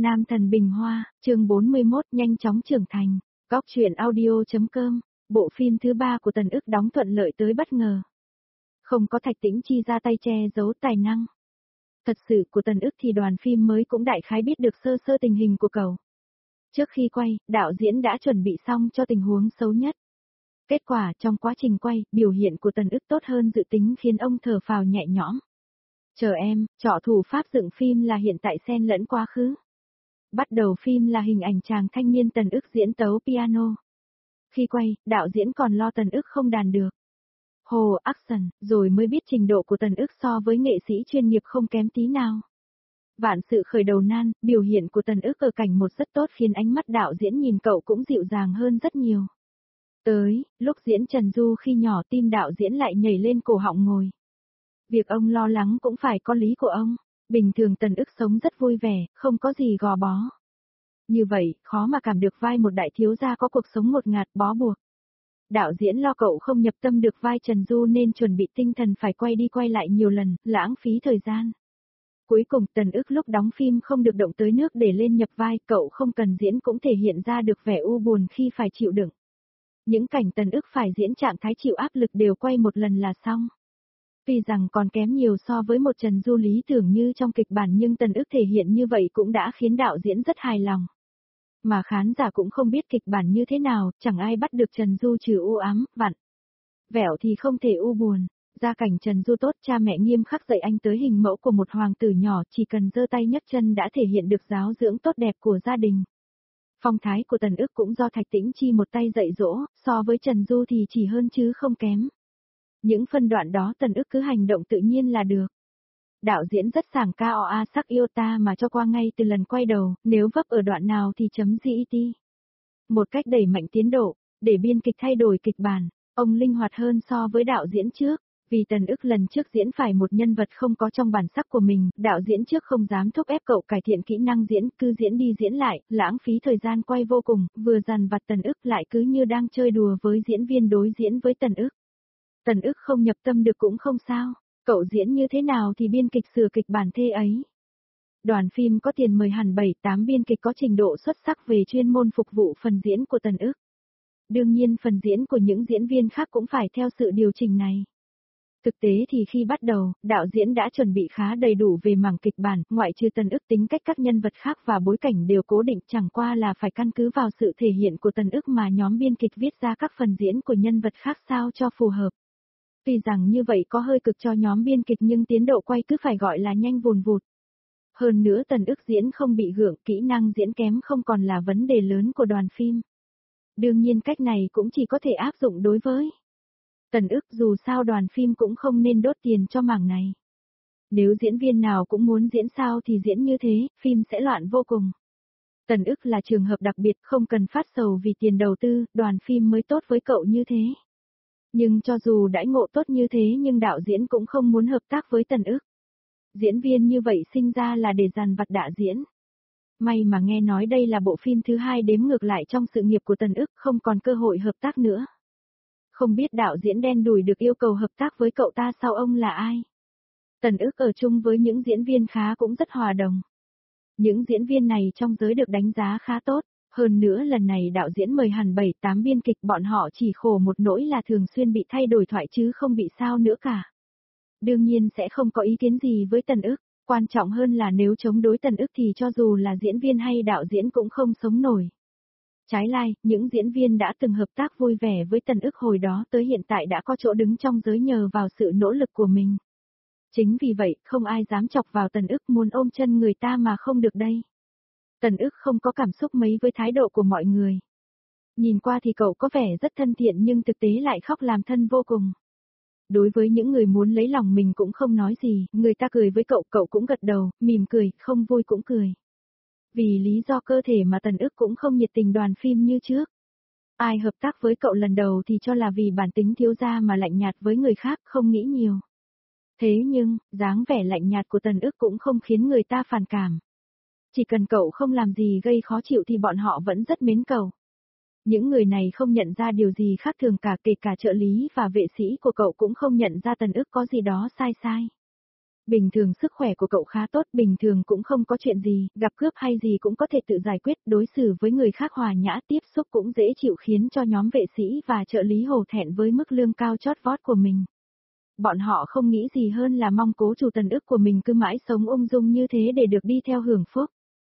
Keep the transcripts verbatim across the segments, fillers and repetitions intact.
Nam thần bình hoa, chương bốn mươi mốt nhanh chóng trưởng thành. Góc truyện audio.com, bộ phim thứ ba của Tần Ức đóng thuận lợi tới bất ngờ. Không có Thạch Tĩnh Chi ra tay che giấu tài năng thật sự của Tần Ức thì đoàn phim mới cũng đại khái biết được sơ sơ tình hình của cậu. Trước khi quay, đạo diễn đã chuẩn bị xong cho tình huống xấu nhất. Kết quả trong quá trình quay, biểu hiện của Tần Ức tốt hơn dự tính khiến ông thở phào nhẹ nhõm. Chờ em, trọ thủ pháp dựng phim là hiện tại xen lẫn quá khứ. Bắt đầu phim là hình ảnh chàng thanh niên Tần Ức diễn tấu piano. Khi quay, đạo diễn còn lo Tần Ức không đàn được. Hồ action, rồi mới biết trình độ của Tần Ức so với nghệ sĩ chuyên nghiệp không kém tí nào. Vạn sự khởi đầu nan, biểu hiện của Tần Ức ở cảnh một rất tốt khiến ánh mắt đạo diễn nhìn cậu cũng dịu dàng hơn rất nhiều. Tới, lúc diễn Trần Du khi nhỏ tim đạo diễn lại nhảy lên cổ họng ngồi. Việc ông lo lắng cũng phải có lý của ông. Bình thường Tần Ức sống rất vui vẻ, không có gì gò bó. Như vậy, khó mà cảm được vai một đại thiếu gia có cuộc sống ngột ngạt bó buộc. Đạo diễn lo cậu không nhập tâm được vai Trần Du nên chuẩn bị tinh thần phải quay đi quay lại nhiều lần, lãng phí thời gian. Cuối cùng Tần Ức lúc đóng phim không được động tới nước để lên nhập vai, cậu không cần diễn cũng thể hiện ra được vẻ u buồn khi phải chịu đựng. Những cảnh Tần Ức phải diễn trạng thái chịu áp lực đều quay một lần là xong. Tuy rằng còn kém nhiều so với một Trần Du lý tưởng như trong kịch bản nhưng Tần Ức thể hiện như vậy cũng đã khiến đạo diễn rất hài lòng. Mà khán giả cũng không biết kịch bản như thế nào, chẳng ai bắt được Trần Du trừ u ám, vặn. Vẻo thì không thể u buồn. Gia cảnh Trần Du tốt, cha mẹ nghiêm khắc dạy anh tới hình mẫu của một hoàng tử nhỏ, chỉ cần giơ tay nhấc chân đã thể hiện được giáo dưỡng tốt đẹp của gia đình. Phong thái của Tần Ức cũng do Thạch Tĩnh Chi một tay dạy dỗ, so với Trần Du thì chỉ hơn chứ không kém. Những phân đoạn đó Tần Ức cứ hành động tự nhiên là được. Đạo diễn rất sảng ca o a sắc yêu ta mà cho qua ngay từ lần quay đầu, nếu vấp ở đoạn nào thì chấm gi tê. Một cách đẩy mạnh tiến độ, để biên kịch thay đổi kịch bản, ông linh hoạt hơn so với đạo diễn trước, vì Tần Ức lần trước diễn phải một nhân vật không có trong bản sắc của mình, đạo diễn trước không dám thúc ép cậu cải thiện kỹ năng diễn, cứ diễn đi diễn lại, lãng phí thời gian quay vô cùng, vừa dằn vặt Tần Ức lại cứ như đang chơi đùa với diễn viên đối diễn với Tần Ức. Tần Ức không nhập tâm được cũng không sao, cậu diễn như thế nào thì biên kịch sửa kịch bản thế ấy. Đoàn phim có tiền mời hẳn bảy tám biên kịch có trình độ xuất sắc về chuyên môn phục vụ phần diễn của Tần Ức. Đương nhiên phần diễn của những diễn viên khác cũng phải theo sự điều chỉnh này. Thực tế thì khi bắt đầu, đạo diễn đã chuẩn bị khá đầy đủ về mảng kịch bản, ngoại trừ Tần Ức tính cách các nhân vật khác và bối cảnh đều cố định, chẳng qua là phải căn cứ vào sự thể hiện của Tần Ức mà nhóm biên kịch viết ra các phần diễn của nhân vật khác sao cho phù hợp. Tuy rằng như vậy có hơi cực cho nhóm biên kịch nhưng tiến độ quay cứ phải gọi là nhanh vùn vụt. Hơn nữa Tần Ức diễn không bị gượng, kỹ năng diễn kém không còn là vấn đề lớn của đoàn phim. Đương nhiên cách này cũng chỉ có thể áp dụng đối với Tần Ức, dù sao đoàn phim cũng không nên đốt tiền cho mảng này. Nếu diễn viên nào cũng muốn diễn sao thì diễn như thế, phim sẽ loạn vô cùng. Tần Ức là trường hợp đặc biệt, không cần phát sầu vì tiền đầu tư, đoàn phim mới tốt với cậu như thế. Nhưng cho dù đãi ngộ tốt như thế nhưng đạo diễn cũng không muốn hợp tác với Tần Ức. Diễn viên như vậy sinh ra là để dằn vặt đạo diễn. May mà nghe nói đây là bộ phim thứ hai đếm ngược lại trong sự nghiệp của Tần Ức, không còn cơ hội hợp tác nữa. Không biết đạo diễn đen đủi được yêu cầu hợp tác với cậu ta sau ông là ai? Tần Ức ở chung với những diễn viên khá cũng rất hòa đồng. Những diễn viên này trong giới được đánh giá khá tốt. Hơn nữa lần này đạo diễn mời hẳn bảy tám biên kịch, bọn họ chỉ khổ một nỗi là thường xuyên bị thay đổi thoại chứ không bị sao nữa cả. Đương nhiên sẽ không có ý kiến gì với Tần Ức, quan trọng hơn là nếu chống đối Tần Ức thì cho dù là diễn viên hay đạo diễn cũng không sống nổi. Trái lại, những diễn viên đã từng hợp tác vui vẻ với Tần Ức hồi đó tới hiện tại đã có chỗ đứng trong giới nhờ vào sự nỗ lực của mình. Chính vì vậy, không ai dám chọc vào Tần Ức, muốn ôm chân người ta mà không được đây. Tần Ức không có cảm xúc mấy với thái độ của mọi người. Nhìn qua thì cậu có vẻ rất thân thiện nhưng thực tế lại khóc làm thân vô cùng. Đối với những người muốn lấy lòng mình cũng không nói gì, người ta cười với cậu, cậu cũng gật đầu, mỉm cười, không vui cũng cười. Vì lý do cơ thể mà Tần Ức cũng không nhiệt tình đoàn phim như trước. Ai hợp tác với cậu lần đầu thì cho là vì bản tính thiếu gia mà lạnh nhạt với người khác, không nghĩ nhiều. Thế nhưng, dáng vẻ lạnh nhạt của Tần Ức cũng không khiến người ta phản cảm. Chỉ cần cậu không làm gì gây khó chịu thì bọn họ vẫn rất mến cậu. Những người này không nhận ra điều gì khác thường cả, kể cả trợ lý và vệ sĩ của cậu cũng không nhận ra Tần Ức có gì đó sai sai. Bình thường sức khỏe của cậu khá tốt, bình thường cũng không có chuyện gì, gặp cướp hay gì cũng có thể tự giải quyết, đối xử với người khác hòa nhã, tiếp xúc cũng dễ chịu, khiến cho nhóm vệ sĩ và trợ lý hổ thẹn với mức lương cao chót vót của mình. Bọn họ không nghĩ gì hơn là mong cố chủ Tần Ức của mình cứ mãi sống ung dung như thế để được đi theo hưởng phúc.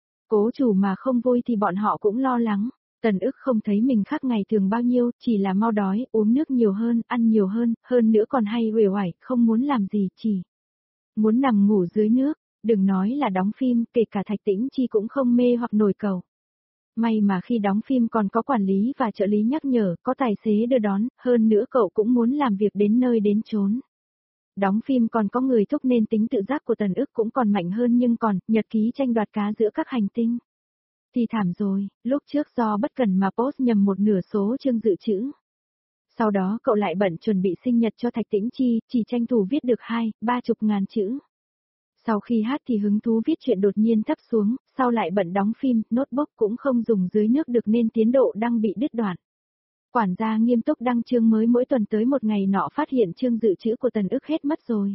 Cố chủ mà không vui thì bọn họ cũng lo lắng. Tần Ức không thấy mình khác ngày thường bao nhiêu, chỉ là mau đói, uống nước nhiều hơn, ăn nhiều hơn, hơn nữa còn hay uể oải, không muốn làm gì, chỉ muốn nằm ngủ dưới nước. Đừng nói là đóng phim, kể cả Thạch Tĩnh Chi cũng không mê hoặc nổi cầu. May mà khi đóng phim còn có quản lý và trợ lý nhắc nhở, có tài xế đưa đón, hơn nữa cậu cũng muốn làm việc đến nơi đến chốn. Đóng phim còn có người thúc nên tính tự giác của Tần Ức cũng còn mạnh hơn, nhưng còn, nhật ký tranh đoạt cá giữa các hành tinh. Thì thảm rồi, lúc trước do bất cẩn mà post nhầm một nửa số chương dự trữ. Sau đó cậu lại bận chuẩn bị sinh nhật cho Thạch Tĩnh Chi, chỉ tranh thủ viết được hai, ba chục ngàn chữ. Sau khi hát thì hứng thú viết chuyện đột nhiên thấp xuống, sau lại bận đóng phim, notebook cũng không dùng dưới nước được nên tiến độ đăng bị đứt đoạn. Quản gia nghiêm túc đăng chương mới mỗi tuần, tới một ngày nọ phát hiện chương dự trữ của Tần Ức hết mất rồi.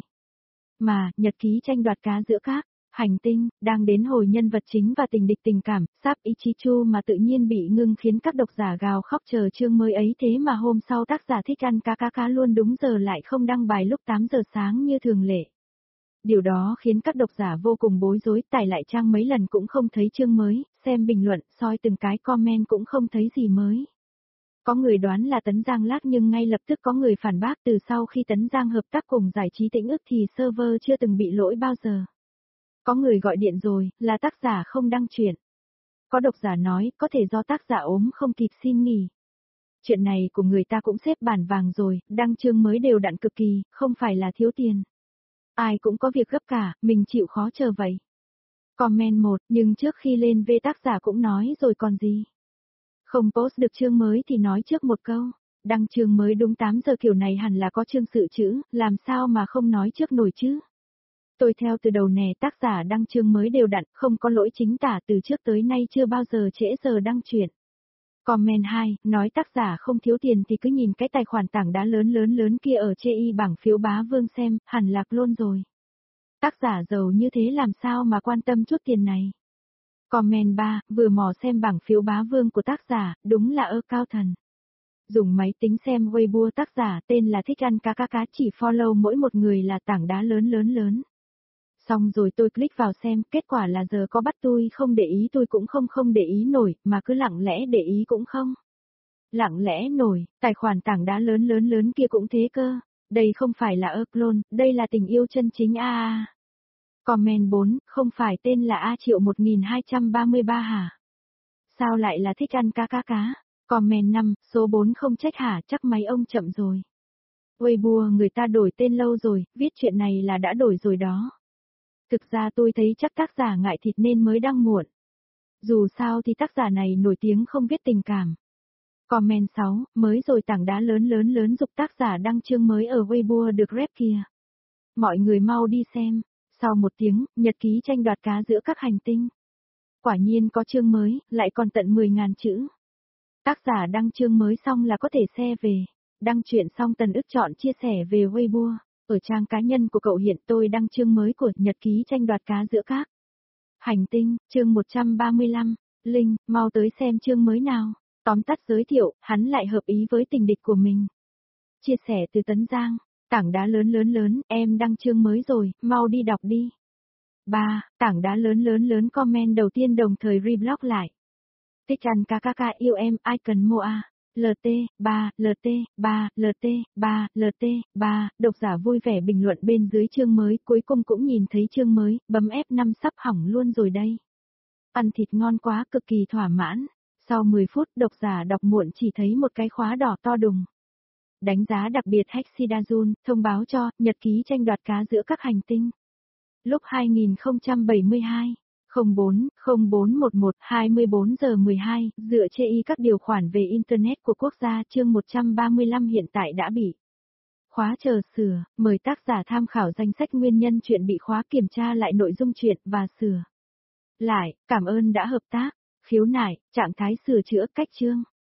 Mà, nhật ký tranh đoạt cá giữa các hành tinh, đang đến hồi nhân vật chính và tình địch tình cảm, Sáp Ichichu mà tự nhiên bị ngưng khiến các độc giả gào khóc chờ chương mới ấy, thế mà hôm sau tác giả thích ăn cá cá cá luôn đúng giờ lại không đăng bài lúc tám giờ sáng như thường lệ. Điều đó khiến các độc giả vô cùng bối rối, tải lại trang mấy lần cũng không thấy chương mới, xem bình luận, soi từng cái comment cũng không thấy gì mới. Có người đoán là Tấn Giang lát, nhưng ngay lập tức có người phản bác, từ sau khi Tấn Giang hợp tác cùng giải trí Tĩnh Ức thì server chưa từng bị lỗi bao giờ. Có người gọi điện rồi, là tác giả không đăng chuyện. Có độc giả nói, có thể do tác giả ốm không kịp xin nghỉ. Chuyện này của người ta cũng xếp bản vàng rồi, đăng chương mới đều đặn cực kỳ, không phải là thiếu tiền. Ai cũng có việc gấp cả, mình chịu khó chờ vậy. Comment một, nhưng trước khi lên về tác giả cũng nói rồi còn gì. Không post được chương mới thì nói trước một câu, đăng chương mới đúng tám giờ kiểu này hẳn là có chương sự chữ, làm sao mà không nói trước nổi chứ. Tôi theo từ đầu nè, tác giả đăng chương mới đều đặn, không có lỗi chính tả, từ trước tới nay chưa bao giờ trễ giờ đăng chuyện. Comment hai, nói tác giả không thiếu tiền thì cứ nhìn cái tài khoản tảng đá lớn lớn lớn kia ở chê y bảng phiếu bá vương xem, hẳn lạc luôn rồi. Tác giả giàu như thế làm sao mà quan tâm chút tiền này. Comment ba, vừa mò xem bảng phiếu bá vương của tác giả, đúng là ơ cao thần. Dùng máy tính xem Weibo tác giả tên là thích ăn cá cá cá, chỉ follow mỗi một người là tảng đá lớn lớn lớn. Xong rồi tôi click vào xem, kết quả là giờ có bắt tôi không để ý tôi cũng không không để ý nổi, mà cứ lặng lẽ để ý cũng không. Lặng lẽ nổi, tài khoản tảng đá lớn lớn lớn kia cũng thế cơ. Đây không phải là ơ clone, đây là tình yêu chân chính a a. Comment bốn, không phải tên là A Triệu một nghìn hai trăm ba mươi ba hả? Sao lại là thích ăn cá cá cá? Comment năm, số bốn không trách hả, chắc máy ông chậm rồi. Weibo người ta đổi tên lâu rồi, viết chuyện này là đã đổi rồi đó. Thực ra tôi thấy chắc tác giả ngại thịt nên mới đăng muộn. Dù sao thì tác giả này nổi tiếng không viết tình cảm. Comment sáu, mới rồi tảng đá lớn lớn lớn dục tác giả đăng chương mới ở Weibo được rep kìa. Mọi người mau đi xem. Sau một tiếng, nhật ký tranh đoạt cá giữa các hành tinh. Quả nhiên có chương mới, lại còn tận mười nghìn chữ. Tác giả đăng chương mới xong là có thể share về. Đăng chuyện xong Tần Ức chọn chia sẻ về Weibo. Ở trang cá nhân của cậu hiện tôi đăng chương mới của nhật ký tranh đoạt cá giữa các hành tinh, chương một trăm ba mươi lăm. Linh, mau tới xem chương mới nào. Tóm tắt giới thiệu, hắn lại hợp ý với tình địch của mình. Chia sẻ từ Tấn Giang. Tảng đá lớn lớn lớn, em đăng chương mới rồi, mau đi đọc đi. ba. Tảng đá lớn lớn lớn comment đầu tiên đồng thời reblock lại. Thích ăn cá cá cá yêu em, ai cần mua à? lờ tê, ba, lờ tê, ba, lờ tê, ba, lờ tê, ba, độc giả vui vẻ bình luận bên dưới chương mới, cuối cùng cũng nhìn thấy chương mới, bấm ép năm sắp hỏng luôn rồi đây. Ăn thịt ngon quá, cực kỳ thỏa mãn. Sau mười phút, độc giả đọc muộn chỉ thấy một cái khóa đỏ to đùng. Đánh giá đặc biệt Hexidazune, thông báo cho, nhật ký tranh đoạt cá giữa các hành tinh. Lúc hai nghìn không trăm bảy mươi hai, không bốn, không bốn một một, hai mươi bốn giờ mười hai, dựa chê y các điều khoản về Internet của quốc gia chương một trăm ba mươi lăm hiện tại đã bị khóa chờ sửa, mời tác giả tham khảo danh sách nguyên nhân chuyện bị khóa, kiểm tra lại nội dung chuyện và sửa lại, cảm ơn đã hợp tác, khiếu nại, trạng thái sửa chữa cách chương.